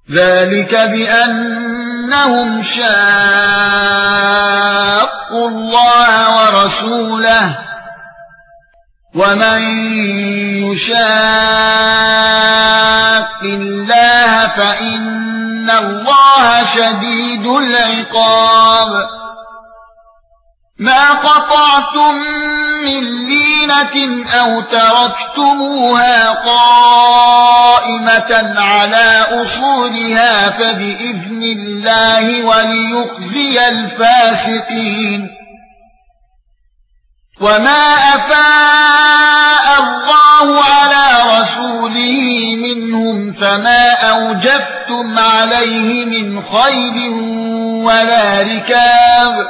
ذلك بأنهم شاقوا الله ورسوله ومن يشاق الله فإن الله شديد العقاب ما قطعتم من لينة أو تركتموها قائمة على أصولها فبإذن الله وليخزي الفاسقين وما أفاء الله على رسوله منهم فما أوجفتم عليه من خيل ولا ركاب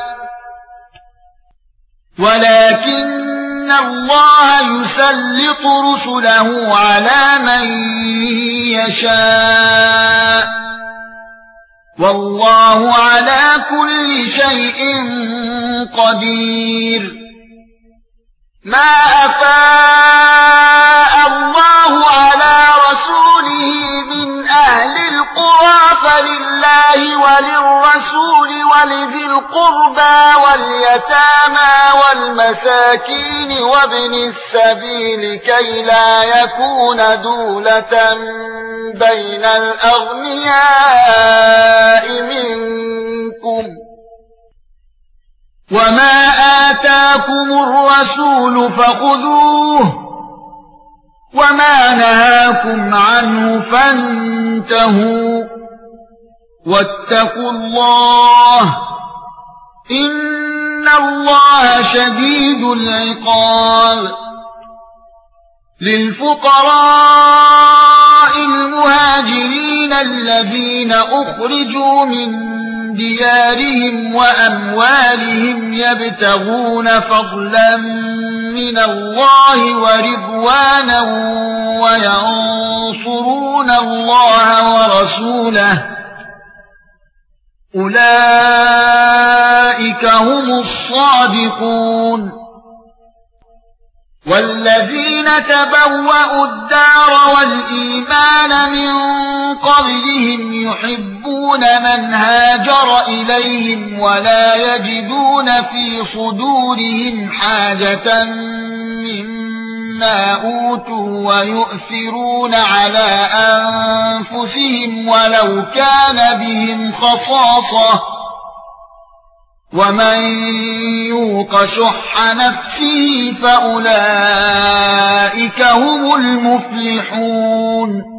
ولكن الله يسلط رسله على من يشاء والله على كل شيء قدير ما أفاء الله على رسوله من أهل القرى فلله وللرسول ولذي القربى واليتامى والمساكين وابن السبيل كي لا يكون دولة بين الأغنياء منكم وما آتاكم الرسول فخذوه وما نهاكم عنه فانتهوا واتقوا الله إن الله شديد العقاب للفقراء المهاجرين الذين أخرجوا من ديارهم وأموالهم يبتغون فضلا من الله ورضوانا وينصرون الله ورسوله أولئك هم الصادقون والذين تبوأوا الدار والإيمان من قبلهم يحبون من هاجر إليهم ولا يجدون في صدورهم حاجة مما أوتوا ويؤثرون على أنفسهم ولو كان بهم خصاصة ومن يوق شح نفسه فأولئك هم المفلحون